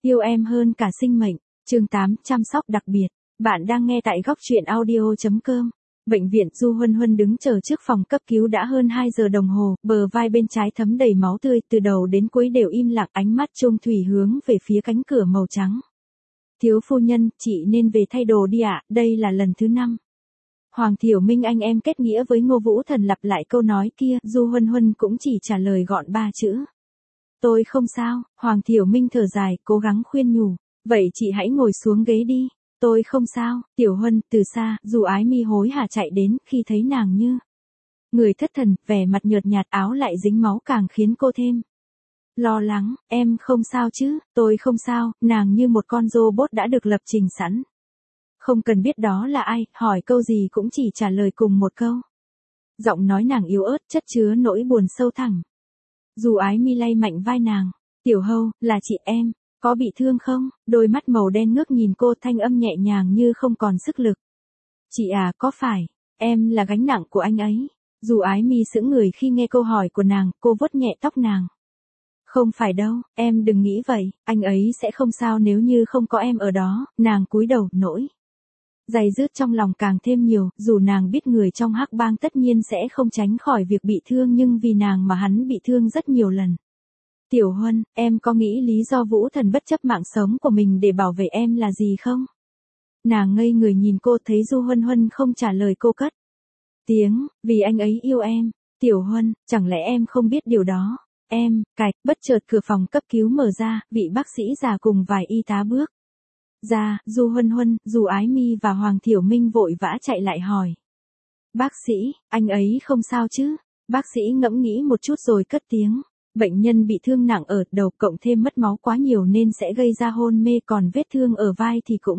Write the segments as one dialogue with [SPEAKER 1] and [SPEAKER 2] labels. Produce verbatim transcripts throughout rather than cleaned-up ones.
[SPEAKER 1] Yêu em hơn cả sinh mệnh. Chương tám, chăm sóc đặc biệt. Bạn đang nghe tại góc truyện audio chấm com. Bệnh viện. Du Huân Huân đứng chờ trước phòng cấp cứu đã hơn hai giờ đồng hồ, bờ vai bên trái thấm đầy máu tươi, từ đầu đến cuối đều im lặng, ánh mắt Trung Thủy hướng về phía cánh cửa màu trắng. Thiếu phu nhân, chị nên về thay đồ đi ạ, đây là lần thứ năm. Hoàng Thiểu Minh anh em kết nghĩa với Ngô Vũ Thần lặp lại câu nói kia, Du Huân Huân cũng chỉ trả lời gọn ba chữ. Tôi không sao. Hoàng Thiểu Minh thở dài, cố gắng khuyên nhủ. Vậy chị hãy ngồi xuống ghế đi. Tôi không sao. Tiểu Huân, từ xa, dù Ái Mi hối hả chạy đến, khi thấy nàng như người thất thần, vẻ mặt nhợt nhạt, áo lại dính máu càng khiến cô thêm lo lắng. Em không sao chứ? Tôi không sao. Nàng như một con robot đã được lập trình sẵn. Không cần biết đó là ai, hỏi câu gì cũng chỉ trả lời cùng một câu. Giọng nói nàng yếu ớt, chất chứa nỗi buồn sâu thẳm. Dù Ái Mi lay mạnh vai nàng. Tiểu Hâu, là chị em, có bị thương không? Đôi mắt màu đen ngước nhìn cô, thanh âm nhẹ nhàng như không còn sức lực. Chị à, có phải, em là gánh nặng của anh ấy? Dù Ái Mi sững người khi nghe câu hỏi của nàng, cô vuốt nhẹ tóc nàng. Không phải đâu, em đừng nghĩ vậy, anh ấy sẽ không sao nếu như không có em ở đó. Nàng cúi đầu, nỗi dày dứt trong lòng càng thêm nhiều, dù nàng biết người trong hắc bang tất nhiên sẽ không tránh khỏi việc bị thương, nhưng vì nàng mà hắn bị thương rất nhiều lần. Tiểu Huân, em có nghĩ lý do Vũ Thần bất chấp mạng sống của mình để bảo vệ em là gì không? Nàng ngây người nhìn cô, thấy Du Huân Huân không trả lời cô cất tiếng, vì anh ấy yêu em. Tiểu Huân, chẳng lẽ em không biết điều đó? Em, cạch, bất chợt cửa phòng cấp cứu mở ra, vị bác sĩ già cùng vài y tá bước ra. Du Huân Huân, Dù Ái Mi và Hoàng Thiểu Minh vội vã chạy lại hỏi. Bác sĩ, anh ấy không sao chứ? Bác sĩ ngẫm nghĩ một chút rồi cất tiếng. Bệnh nhân bị thương nặng ở đầu, cộng thêm mất máu quá nhiều nên sẽ gây ra hôn mê, còn vết thương ở vai thì cũng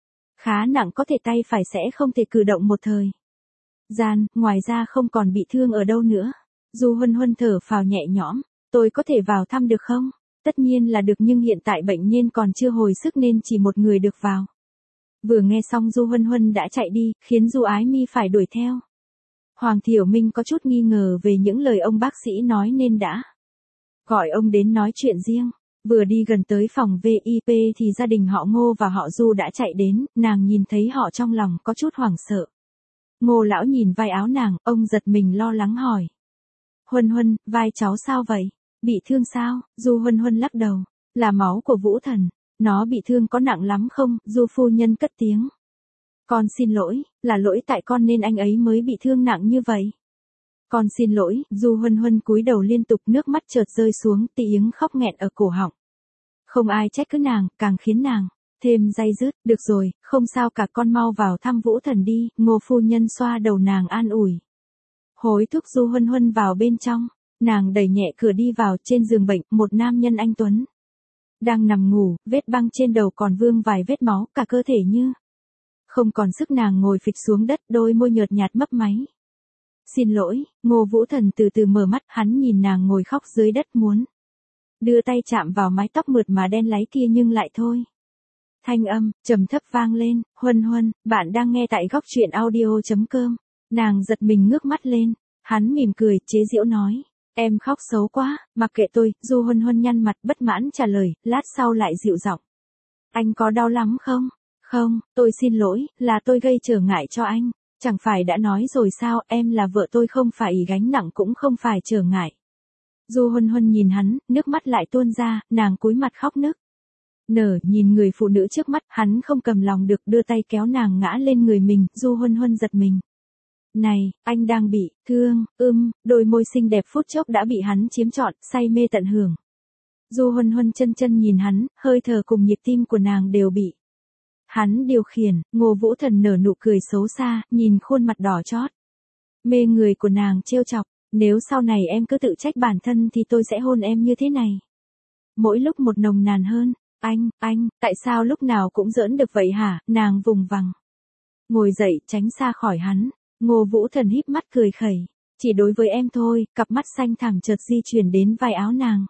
[SPEAKER 1] khá nặng, có thể tay phải sẽ không thể cử động một thời gian, ngoài ra không còn bị thương ở đâu nữa. Du Huân Huân thở phào nhẹ nhõm. Tôi có thể vào thăm được không? Tất nhiên là được, nhưng hiện tại bệnh nhân còn chưa hồi sức nên chỉ một người được vào. Vừa nghe xong Du Huân Huân đã chạy đi, khiến Du Ái Mi phải đuổi theo. Hoàng Thiểu Minh có chút nghi ngờ về những lời ông bác sĩ nói nên đã gọi ông đến nói chuyện riêng. Vừa đi gần tới phòng vê i pê thì gia đình họ Ngô và họ Du đã chạy đến, nàng nhìn thấy họ trong lòng có chút hoảng sợ. Ngô lão nhìn vai áo nàng, ông giật mình lo lắng hỏi. Huân Huân, vai cháu sao vậy? Bị thương sao? Du Huân Huân lắc đầu. Là máu của Vũ Thần. Nó bị thương có nặng lắm không? Du phu nhân cất tiếng. Con xin lỗi, là lỗi tại con nên anh ấy mới bị thương nặng như vậy. Con xin lỗi. Du Huân Huân cúi đầu liên tục, nước mắt chợt rơi xuống, tiếng khóc nghẹn ở cổ họng. Không ai trách cứ nàng, càng khiến nàng thêm day dứt. Được rồi, không sao cả, con mau vào thăm Vũ Thần đi. Ngô phu nhân xoa đầu nàng an ủi. Hối thúc Du Huân Huân vào bên trong. Nàng đẩy nhẹ cửa đi vào. Trên giường bệnh, một nam nhân anh tuấn đang nằm ngủ, vết băng trên đầu còn vương vài vết máu, cả cơ thể như không còn sức. Nàng ngồi phịch xuống đất, đôi môi nhợt nhạt mấp máy. Xin lỗi. Ngô Vũ Thần từ từ mở mắt, hắn nhìn nàng ngồi khóc dưới đất, muốn đưa tay chạm vào mái tóc mượt mà đen láy kia nhưng lại thôi. Thanh âm trầm thấp vang lên. Huân Huân, bạn đang nghe tại góc truyện audio chấm com. Nàng giật mình ngước mắt lên. Hắn mỉm cười, chế giễu nói. Em khóc xấu quá, mặc kệ tôi. Du Huân Huân nhăn mặt bất mãn trả lời, lát sau lại dịu giọng. Anh có đau lắm không? Không, tôi xin lỗi, là tôi gây trở ngại cho anh. Chẳng phải đã nói rồi sao, em là vợ tôi, không phải gánh nặng cũng không phải trở ngại. Du Huân Huân nhìn hắn, nước mắt lại tuôn ra, nàng cúi mặt khóc nức nở nhìn người phụ nữ trước mắt, hắn không cầm lòng được đưa tay kéo nàng ngã lên người mình. Du Huân Huân giật mình. Này, anh đang bị thương, ưm, đôi môi xinh đẹp phút chốc đã bị hắn chiếm trọn, say mê tận hưởng. Du Huân Huân chân chân nhìn hắn, hơi thở cùng nhịp tim của nàng đều bị hắn điều khiển. Ngô Vũ Thần nở nụ cười xấu xa, nhìn khuôn mặt đỏ chót mê người của nàng trêu chọc. Nếu sau này em cứ tự trách bản thân thì tôi sẽ hôn em như thế này. Mỗi lúc một nồng nàn hơn. Anh, anh, tại sao lúc nào cũng giỡn được vậy hả? Nàng vùng vằng ngồi dậy, tránh xa khỏi hắn. Ngô Vũ Thần híp mắt cười khẩy. Chỉ đối với em thôi. Cặp mắt xanh thẳm chợt di chuyển đến vai áo nàng.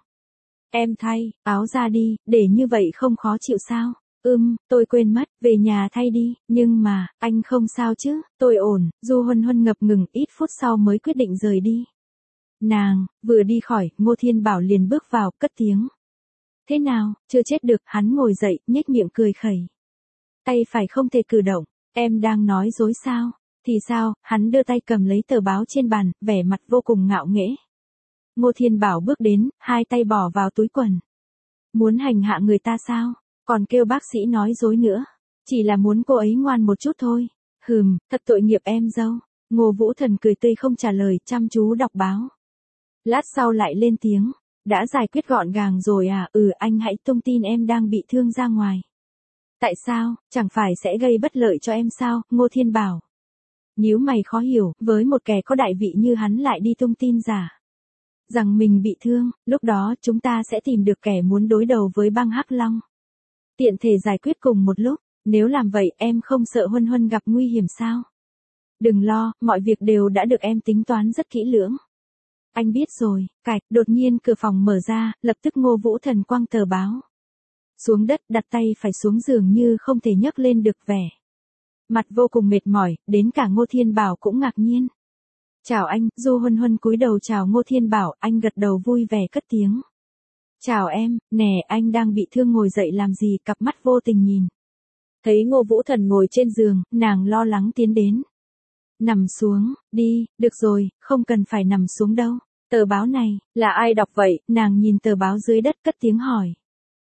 [SPEAKER 1] Em thay áo ra đi, để như vậy không khó chịu sao? Ừm, tôi quên mất, về nhà thay đi. Nhưng mà, anh không sao chứ? Tôi ổn. Du Huân Huân ngập ngừng, ít phút sau mới quyết định rời đi. Nàng vừa đi khỏi, Ngô Thiên Bảo liền bước vào, cất tiếng. Thế nào, chưa chết được, hắn ngồi dậy, nhếch miệng cười khẩy. Tay phải không thể cử động, em đang nói dối sao? Thì sao, hắn đưa tay cầm lấy tờ báo trên bàn, vẻ mặt vô cùng ngạo nghễ. Ngô Thiên Bảo bước đến, hai tay bỏ vào túi quần. Muốn hành hạ người ta sao? Còn kêu bác sĩ nói dối nữa. Chỉ là muốn cô ấy ngoan một chút thôi. Hừm, thật tội nghiệp em dâu. Ngô Vũ Thần cười tươi không trả lời, chăm chú đọc báo. Lát sau lại lên tiếng. Đã giải quyết gọn gàng rồi à? Ừ, anh hãy tung tin em đang bị thương ra ngoài. Tại sao, chẳng phải sẽ gây bất lợi cho em sao? Ngô Thiên Bảo. Nhíu mày khó hiểu, với một kẻ có đại vị như hắn lại đi tung tin giả. Rằng mình bị thương, lúc đó chúng ta sẽ tìm được kẻ muốn đối đầu với băng Hắc Long. Tiện thể giải quyết cùng một lúc, nếu làm vậy em không sợ Huân Huân gặp nguy hiểm sao? Đừng lo, mọi việc đều đã được em tính toán rất kỹ lưỡng. Anh biết rồi, cạch, đột nhiên cửa phòng mở ra, lập tức Ngô Vũ Thần quăng tờ báo xuống đất, đặt tay phải xuống giường như không thể nhấc lên được vẻ. Mặt vô cùng mệt mỏi, đến cả Ngô Thiên Bảo cũng ngạc nhiên. Chào anh, Du Huân Huân cúi đầu chào Ngô Thiên Bảo, anh gật đầu vui vẻ cất tiếng. Chào em, nè anh đang bị thương ngồi dậy làm gì, cặp mắt vô tình nhìn. Thấy Ngô Vũ Thần ngồi trên giường, nàng lo lắng tiến đến. Nằm xuống, đi, được rồi, không cần phải nằm xuống đâu. Tờ báo này, là ai đọc vậy? Nàng nhìn tờ báo dưới đất cất tiếng hỏi.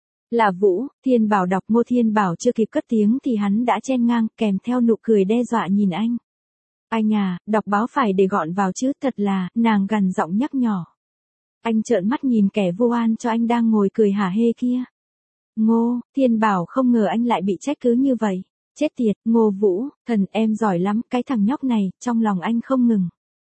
[SPEAKER 1] Là Vũ, Thiên Bảo đọc. Ngô Thiên Bảo chưa kịp cất tiếng thì hắn đã chen ngang kèm theo nụ cười đe dọa nhìn anh. Anh à, đọc báo phải để gọn vào chứ, thật là, nàng gằn giọng nhắc nhở. Anh trợn mắt nhìn kẻ vô an cho anh đang ngồi cười hả hê kia. Ngô, Thiên Bảo không ngờ anh lại bị trách cứ như vậy. Chết tiệt, Ngô Vũ, Thần em giỏi lắm, cái thằng nhóc này, trong lòng anh không ngừng.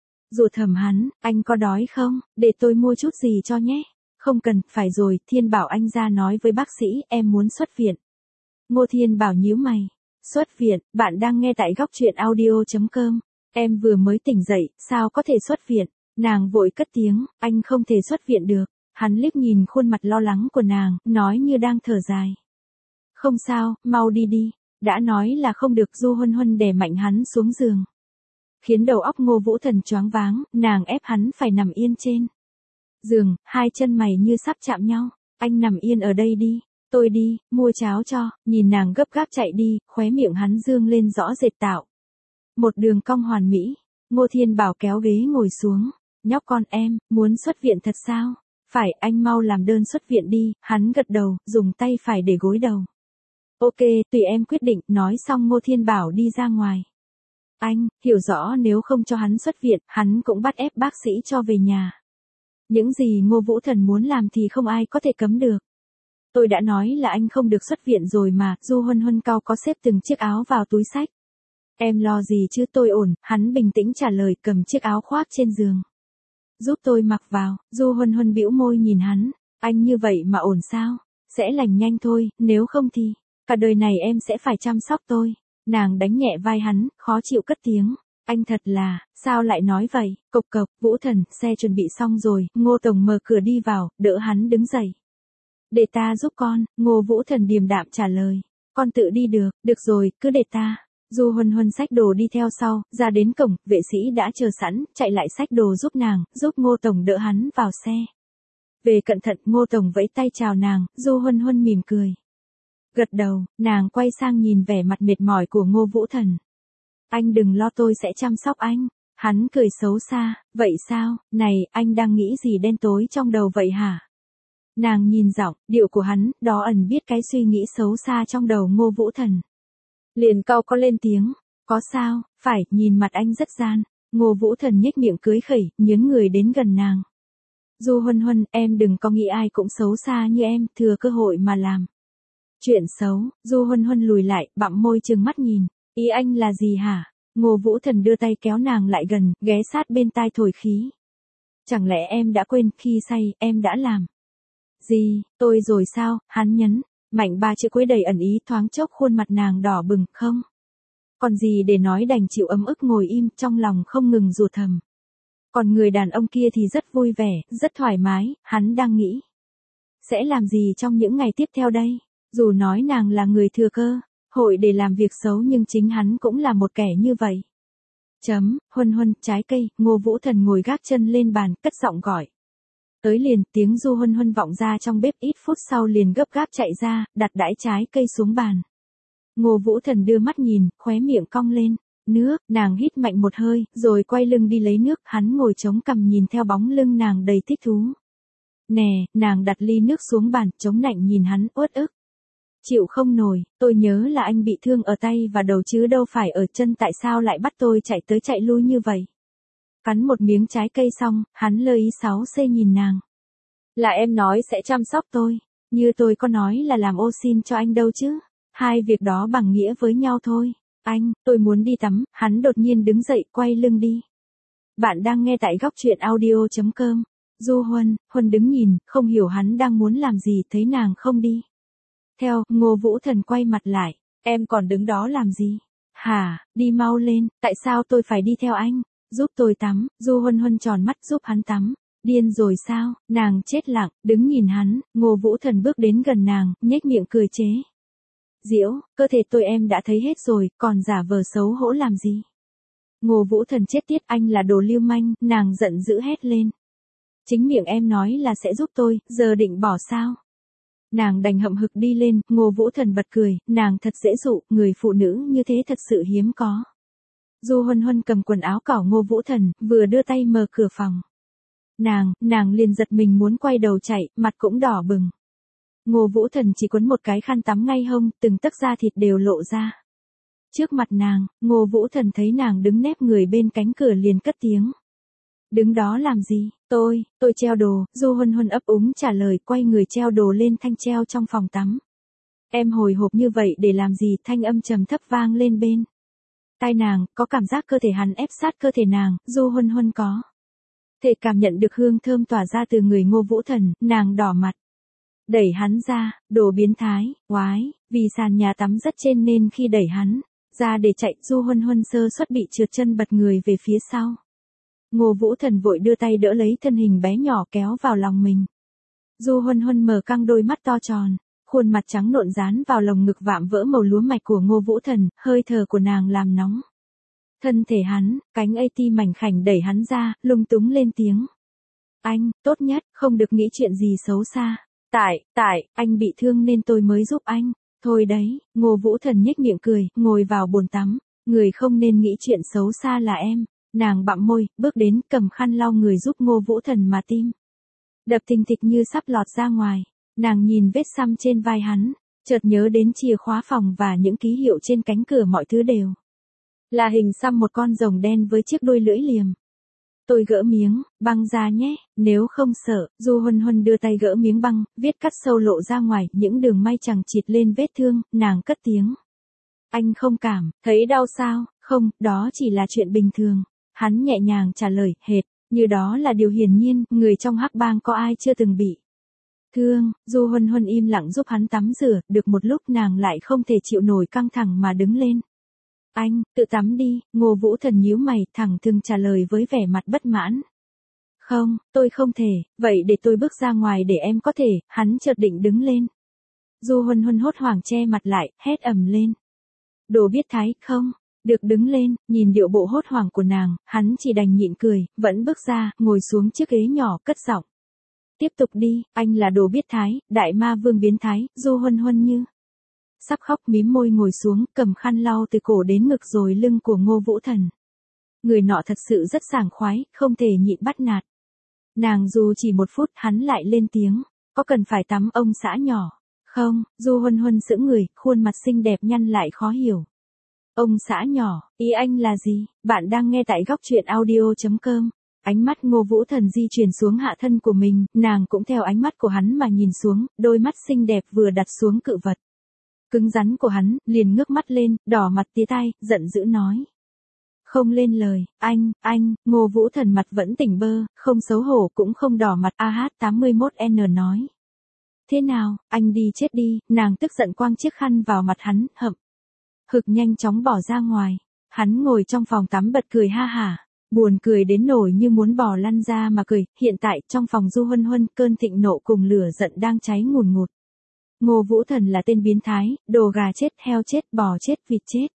[SPEAKER 1] Dù thầm hắn, anh có đói không, để tôi mua chút gì cho nhé. Không cần, phải rồi, Thiên Bảo anh ra nói với bác sĩ, em muốn xuất viện. Ngô Thiên Bảo nhíu mày. Xuất viện, bạn đang nghe tại góc truyện audio chấm com. Em vừa mới tỉnh dậy, sao có thể xuất viện? Nàng vội cất tiếng, anh không thể xuất viện được. Hắn liếc nhìn khuôn mặt lo lắng của nàng, nói như đang thở dài. Không sao, mau đi đi. Đã nói là không được. Du Huân Huân đè mạnh hắn xuống giường. Khiến đầu óc Ngô Vũ Thần choáng váng, nàng ép hắn phải nằm yên trên giường, hai chân mày như sắp chạm nhau. Anh nằm yên ở đây đi, tôi đi, mua cháo cho. Nhìn nàng gấp gáp chạy đi, khóe miệng hắn dương lên rõ rệt tạo một đường cong hoàn mỹ. Ngô Thiên Bảo kéo ghế ngồi xuống. Nhóc con em, muốn xuất viện thật sao? Phải, anh mau làm đơn xuất viện đi. Hắn gật đầu, dùng tay phải để gối đầu. Ok, tùy em quyết định. Nói xong Ngô Thiên Bảo đi ra ngoài. Anh, hiểu rõ nếu không cho hắn xuất viện, hắn cũng bắt ép bác sĩ cho về nhà. Những gì Ngô Vũ Thần muốn làm thì không ai có thể cấm được. Tôi đã nói là anh không được xuất viện rồi mà. Du Huân Huân cau có xếp từng chiếc áo vào túi xách. Em lo gì chứ, tôi ổn. Hắn bình tĩnh trả lời, cầm chiếc áo khoác trên giường. Giúp tôi mặc vào. Du Huân Huân bĩu môi nhìn hắn. Anh như vậy mà ổn sao? Sẽ lành nhanh thôi, nếu không thì cả đời này em sẽ phải chăm sóc tôi. Nàng đánh nhẹ vai hắn, khó chịu cất tiếng. Anh thật là, sao lại nói vậy? Cộc cộc, Vũ Thần, xe chuẩn bị xong rồi. Ngô Tổng mở cửa đi vào, đỡ hắn đứng dậy. Để ta giúp con. Ngô Vũ Thần điềm đạm trả lời. Con tự đi được, được rồi, cứ để ta. Du Huân Huân xách đồ đi theo sau, ra đến cổng, vệ sĩ đã chờ sẵn, chạy lại xách đồ giúp nàng, giúp Ngô Tổng đỡ hắn vào xe. Về cẩn thận, Ngô Tổng vẫy tay chào nàng. Du Huân Huân mỉm cười. Gật đầu, nàng quay sang nhìn vẻ mặt mệt mỏi của Ngô Vũ Thần. Anh đừng lo, tôi sẽ chăm sóc anh. Hắn cười xấu xa, vậy sao, này, anh đang nghĩ gì đen tối trong đầu vậy hả? Nàng nhìn giọng, điệu của hắn, đó ẩn biết cái suy nghĩ xấu xa trong đầu Ngô Vũ Thần. Liền cau có lên tiếng, có sao, phải, nhìn mặt anh rất gian. Ngô Vũ Thần nhếch miệng cưới khẩy, nhướng người đến gần nàng. Du Huân Huân, em đừng có nghĩ ai cũng xấu xa như em, thừa cơ hội mà làm chuyện xấu. Du Huân Huân lùi lại, bặm môi trừng mắt nhìn. Ý anh là gì hả? Ngô Vũ Thần đưa tay kéo nàng lại gần, ghé sát bên tai thổi khí. Chẳng lẽ em đã quên, khi say, em đã làm gì, tôi rồi sao? Hắn nhấn mạnh ba chữ cuối đầy ẩn ý, thoáng chốc khuôn mặt nàng đỏ bừng. Không còn gì để nói, đành chịu ấm ức ngồi im, trong lòng không ngừng rủa thầm. Còn người đàn ông kia thì rất vui vẻ, rất thoải mái. Hắn đang nghĩ sẽ làm gì trong những ngày tiếp theo đây. Dù nói nàng là người thừa cơ hội để làm việc xấu, nhưng chính hắn cũng là một kẻ như vậy. Chấm, Huân Huân, trái cây. Ngô Vũ Thần ngồi gác chân lên bàn, cất giọng gọi. Tới liền, tiếng Du Huân Huân vọng ra trong bếp, ít phút sau liền gấp gáp chạy ra, đặt đãi trái cây xuống bàn. Ngô Vũ Thần đưa mắt nhìn, khóe miệng cong lên. Nước, nàng hít mạnh một hơi, rồi quay lưng đi lấy nước, hắn ngồi chống cằm nhìn theo bóng lưng nàng đầy thích thú. Nè, nàng đặt ly nước xuống bàn, chống nạnh nhìn hắn, uất ức. Chịu không nổi, tôi nhớ là anh bị thương ở tay và đầu chứ đâu phải ở chân, tại sao lại bắt tôi chạy tới chạy lui như vậy? Cắn một miếng trái cây xong, hắn lơ ý sáu xê nhìn nàng. Là em nói sẽ chăm sóc tôi, như tôi có nói là làm ô xin cho anh đâu chứ. Hai việc đó bằng nghĩa với nhau thôi. Anh, tôi muốn đi tắm, hắn đột nhiên đứng dậy, quay lưng đi. Bạn đang nghe tại góc truyện audio chấm com. Du Huân, Huân đứng nhìn, không hiểu hắn đang muốn làm gì, thấy nàng không đi. Theo, Ngô Vũ Thần quay mặt lại, em còn đứng đó làm gì? Hả, đi mau lên, tại sao tôi phải đi theo anh? Giúp tôi tắm, Du Huân Huân tròn mắt giúp hắn tắm. Điên rồi sao, nàng chết lặng, đứng nhìn hắn, Ngô Vũ Thần bước đến gần nàng, nhếch miệng cười chế. Diễu, cơ thể tôi em đã thấy hết rồi, còn giả vờ xấu hổ làm gì? Ngô Vũ Thần chết tiết, anh là đồ lưu manh, nàng giận dữ hét lên. Chính miệng em nói là sẽ giúp tôi, giờ định bỏ sao? Nàng đành hậm hực đi lên, Ngô Vũ Thần bật cười, nàng thật dễ dụ, người phụ nữ như thế thật sự hiếm có. Du Huân Huân cầm quần áo cỏ Ngô Vũ Thần, vừa đưa tay mở cửa phòng. Nàng, nàng liền giật mình muốn quay đầu chạy, mặt cũng đỏ bừng. Ngô Vũ Thần chỉ quấn một cái khăn tắm ngay hông, từng tấc da thịt đều lộ ra. Trước mặt nàng, Ngô Vũ Thần thấy nàng đứng nép người bên cánh cửa liền cất tiếng. Đứng đó làm gì? Tôi, tôi treo đồ, Du Huân Huân ấp úng trả lời, quay người treo đồ lên thanh treo trong phòng tắm. Em hồi hộp như vậy để làm gì? Thanh âm trầm thấp vang lên bên tai nàng, có cảm giác cơ thể hắn ép sát cơ thể nàng, Du Huân Huân có thể cảm nhận được hương thơm tỏa ra từ người Ngô Vũ Thần, nàng đỏ mặt. Đẩy hắn ra, đồ biến thái, oái, vì sàn nhà tắm rất trên nên khi đẩy hắn ra để chạy, Du Huân Huân sơ suất bị trượt chân bật người về phía sau. Ngô Vũ Thần vội đưa tay đỡ lấy thân hình bé nhỏ kéo vào lòng mình. Du Huân Huân mở căng đôi mắt to tròn, khuôn mặt trắng nộn dán vào lồng ngực vạm vỡ màu lúa mạch của Ngô Vũ Thần, hơi thở của nàng làm nóng thân thể hắn, cánh a tê mảnh khảnh đẩy hắn ra, lung túng lên tiếng. Anh, tốt nhất, không được nghĩ chuyện gì xấu xa. Tại, tại, anh bị thương nên tôi mới giúp anh. Thôi đấy, Ngô Vũ Thần nhếch miệng cười, ngồi vào bồn tắm. Người không nên nghĩ chuyện xấu xa là em. Nàng bặm môi, bước đến, cầm khăn lau người giúp Ngô Vũ Thần mà tim đập thình thịch như sắp lọt ra ngoài. Nàng nhìn vết xăm trên vai hắn, chợt nhớ đến chìa khóa phòng và những ký hiệu trên cánh cửa, mọi thứ đều là hình xăm một con rồng đen với chiếc đuôi lưỡi liềm. Tôi gỡ miếng băng ra nhé, nếu không sợ. Du Huân Huân đưa tay gỡ miếng băng, viết cắt sâu lộ ra ngoài, những đường may chằng chịt lên vết thương, nàng cất tiếng. Anh không cảm thấy đau sao? Không, đó chỉ là chuyện bình thường. Hắn nhẹ nhàng trả lời, hệt như đó là điều hiển nhiên, người trong hắc bang có ai chưa từng bị thương. Du Huân Huân im lặng giúp hắn tắm rửa, được một lúc nàng lại không thể chịu nổi căng thẳng mà đứng lên. Anh, tự tắm đi. Ngô Vũ Thần nhíu mày, thẳng thừng trả lời với vẻ mặt bất mãn. Không, tôi không thể, vậy để tôi bước ra ngoài để em có thể. Hắn chợt định đứng lên. Du Huân Huân hốt hoảng che mặt lại, hét ầm lên. Đồ biết thái, không, được đứng lên. Nhìn điệu bộ hốt hoảng của nàng, hắn chỉ đành nhịn cười, vẫn bước ra, ngồi xuống chiếc ghế nhỏ, cất giọng. Tiếp tục đi, anh là đồ biết thái, đại ma vương biến thái. Du Huân Huân như sắp khóc mím môi ngồi xuống, cầm khăn lau từ cổ đến ngực rồi lưng của Ngô Vũ Thần. Người nọ thật sự rất sảng khoái, không thể nhịn bắt nạt. Nàng dù chỉ một phút, hắn lại lên tiếng. Có cần phải tắm ông xã nhỏ? Không. Du Huân Huân sững người, khuôn mặt xinh đẹp nhăn lại khó hiểu. Ông xã nhỏ, ý anh là gì? Bạn đang nghe tại góc truyện audio chấm com. Ánh mắt Ngô Vũ Thần di chuyển xuống hạ thân của mình, nàng cũng theo ánh mắt của hắn mà nhìn xuống, đôi mắt xinh đẹp vừa đặt xuống cự vật cứng rắn của hắn, liền ngước mắt lên, đỏ mặt tía tai, giận dữ nói. Không lên lời, anh, anh. Ngô Vũ Thần mặt vẫn tỉnh bơ, không xấu hổ cũng không đỏ mặt. A H tám mươi mốt N nói. Thế nào, anh đi chết đi. Nàng tức giận quăng chiếc khăn vào mặt hắn, hậm hực nhanh chóng bỏ ra ngoài. Hắn ngồi trong phòng tắm bật cười ha hả, buồn cười đến nổi như muốn bò lăn ra mà cười. Hiện tại, trong phòng Du Huân Huân, cơn thịnh nộ cùng lửa giận đang cháy ngùn ngụt. Ngô Vũ Thần là tên biến thái, đồ gà chết, heo chết, bò chết, vịt chết.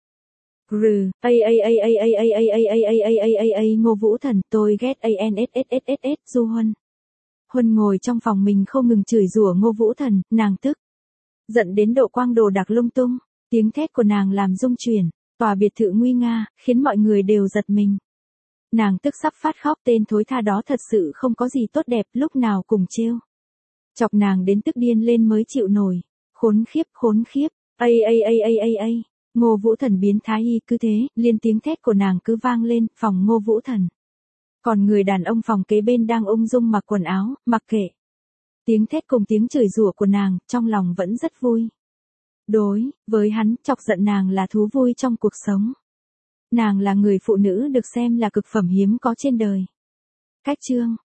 [SPEAKER 1] Rừ, a a a a a a a a a a a a a a Ngô Vũ Thần, tôi ghét a n s s s s s Du Huân Huân ngồi trong phòng mình không ngừng chửi rủa Ngô Vũ Thần, nàng tức giận đến độ quang đồ đạc lung tung, tiếng thét của nàng làm rung chuyển tòa biệt thự nguy nga, khiến mọi người đều giật mình. Nàng tức sắp phát khóc, tên thối tha đó thật sự không có gì tốt đẹp, lúc nào cùng trêu chọc nàng đến tức điên lên mới chịu nổi. Khốn khiếp, khốn khiếp, ây ây ây ây ây ây. Ngô Vũ Thần biến thái y cứ thế, liên tiếng thét của nàng cứ vang lên, phòng Ngô Vũ Thần. Còn người đàn ông phòng kế bên đang ung dung mặc quần áo, mặc kệ tiếng thét cùng tiếng chửi rủa của nàng, trong lòng vẫn rất vui. Đối với hắn, chọc giận nàng là thú vui trong cuộc sống. Nàng là người phụ nữ được xem là cực phẩm hiếm có trên đời. Cách chương